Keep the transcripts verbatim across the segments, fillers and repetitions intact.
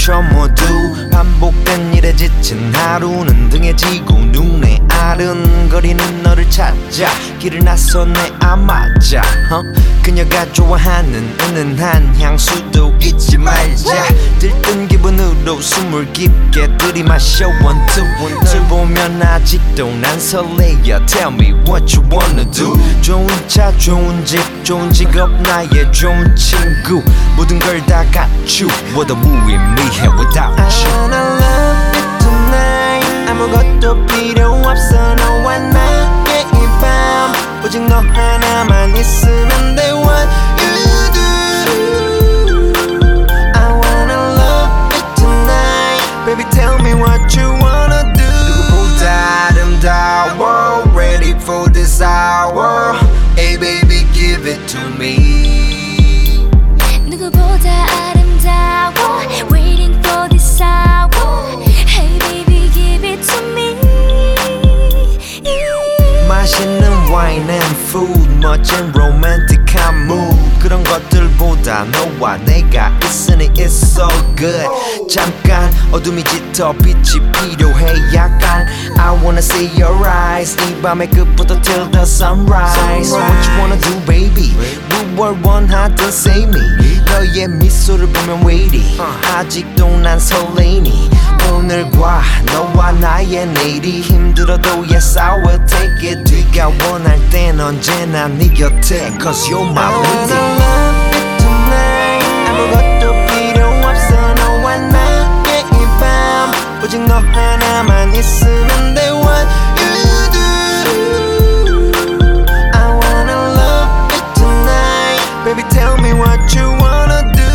지쳐 모두 반복된 일에 지친 하루는 등에 지고 눈에 아른거리는 너를 찾아 길을 나서 내 안맞아 huh? 그녀가 좋아하는 은은한 향수도 잊지 말자 들뜬 기분으로 숨을 깊게 들이마셔 one two 널 보면 아직도 난 설레여 Tell me what you wanna do 좋은 차 좋은 집 좋은 직업 나의 좋은 친구 모든 걸 다 갖추어도 무의미해 without you I wanna love you tonight 아무것도 필요 없어 너와 나의 이 밤 오직 너 하나만 있으면 돼 What you do I wanna love you tonight Baby tell me what you wanna do 누구보다 아름다워 Ready for this hour Hey baby give it to me 누구보다 아름다워 Waiting for this hour Hey baby give it to me 맛있는 wine and food 멋진 로맨틱한 mood 그런 것들보다 너와 내가 있으니 it's so good 잠깐 어둠이 짙어 빛이 필요해 약간 I wanna see your eyes 이 밤의 끝부터 till the sunrise What you wanna do baby 무얼 원하든 say me 너의 미소를 보면 waiting 아직도 난 설레니 오늘과 너와 나의 내일이 힘들어도 yes I will take it 네가 원할 땐 언제나 네 곁에 Cause you're my lady I wanna love you tonight 아무것도 필요 없어 너와 나의 이 밤 오직 너 하나만 있으면 돼 What you do I wanna love you tonight Baby tell me what you wanna do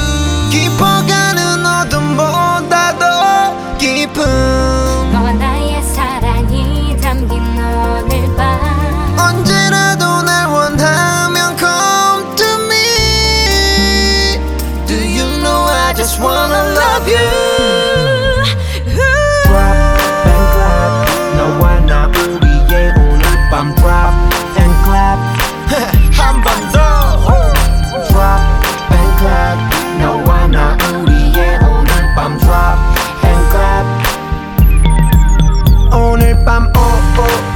깊어가는 어둠보다 더 깊은 너와 나의 사랑이 담긴 오늘 밤 언제라도 날 원하면 come to me Do you know I just wanna love you Drop and clap 너와 나 우리의 오늘 밤 Drop and clap 한 번 더 Drop and clap 너와 나 우리의 오늘 밤 Drop and clap 오늘 밤 oh oh